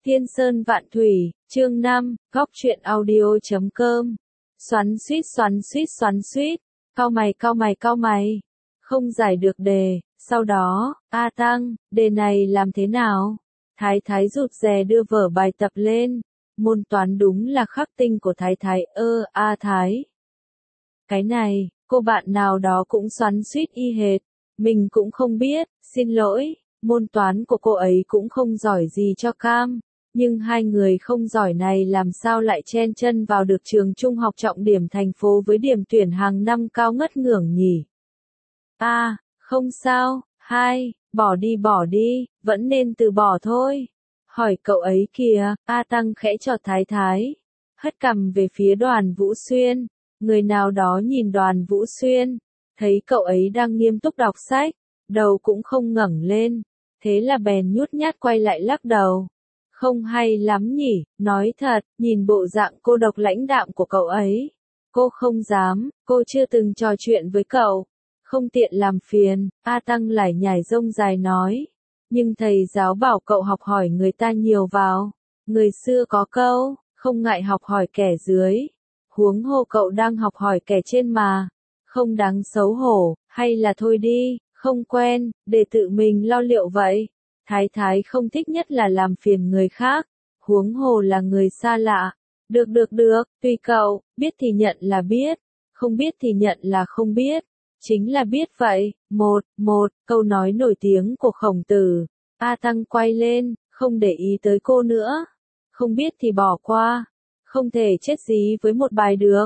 Tiên Sơn Vạn Thủy, chương 5, góc truyện audio.com. Xoắn xuýt, cau mày, không giải được đề, sau đó, A Tăng, đề này làm thế nào? Thái Thái rụt rè đưa vở bài tập lên, môn toán đúng là khắc tinh của Thái Thái, A Thái. Cái này, cô bạn nào đó cũng xoắn xuýt y hệt, mình cũng không biết, xin lỗi, môn toán của cô ấy cũng không giỏi gì cho cam. Nhưng hai người không giỏi này làm sao lại chen chân vào được trường trung học trọng điểm thành phố với điểm tuyển hàng năm cao ngất ngưởng nhỉ? Không sao, bỏ đi, vẫn nên từ bỏ thôi. Hỏi cậu ấy kìa, A Tăng khẽ trò Thái Thái, hất cằm về phía Đoàn Vũ Xuyên. Người nào đó nhìn Đoàn Vũ Xuyên, thấy cậu ấy đang nghiêm túc đọc sách, đầu cũng không ngẩng lên, thế là bèn nhút nhát quay lại lắc đầu. Không hay lắm nhỉ, nói thật, nhìn bộ dạng cô độc lãnh đạm của cậu ấy. Cô không dám, cô chưa từng trò chuyện với cậu. Không tiện làm phiền, A Tăng lải nhải rông dài nói. Nhưng thầy giáo bảo cậu học hỏi người ta nhiều vào. Người xưa có câu, không ngại học hỏi kẻ dưới. Huống hồ cậu đang học hỏi kẻ trên mà. Không đáng xấu hổ, hay là thôi đi, không quen, để tự mình lo liệu vậy. Thái Thái không thích nhất là làm phiền người khác, huống hồ là người xa lạ. Được, tùy cậu, biết thì nhận là biết, không biết thì nhận là không biết. Chính là biết vậy, câu nói nổi tiếng của Khổng Tử. A Tăng quay lên, không để ý tới cô nữa. Không biết thì bỏ qua, không thể chết dí với một bài được.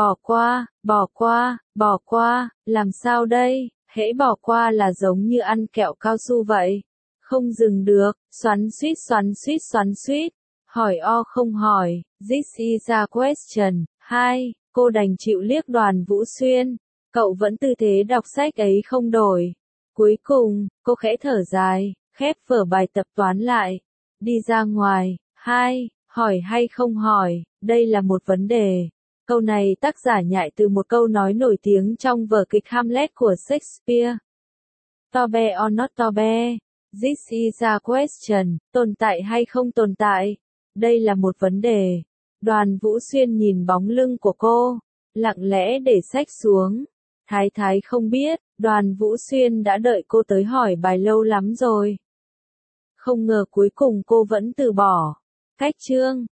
Bỏ qua, làm sao đây, hễ bỏ qua là giống như ăn kẹo cao su vậy. Không dừng được, xoắn xuýt, hỏi o không hỏi, this is a question. Cô đành chịu liếc Đoàn Vũ Xuyên, cậu vẫn tư thế đọc sách ấy không đổi. Cuối cùng, cô khẽ thở dài, khép vở bài tập toán lại, đi ra ngoài. Hỏi hay không hỏi, đây là một vấn đề. Câu này tác giả nhại từ một câu nói nổi tiếng trong vở kịch Hamlet của Shakespeare. To be or not to be? This is a question, tồn tại hay không tồn tại? Đây là một vấn đề. Đoàn Vũ Xuyên nhìn bóng lưng của cô, lặng lẽ để sách xuống. Thái Thái không biết, Đoàn Vũ Xuyên đã đợi cô tới hỏi bài lâu lắm rồi. Không ngờ cuối cùng cô vẫn từ bỏ. Cách chương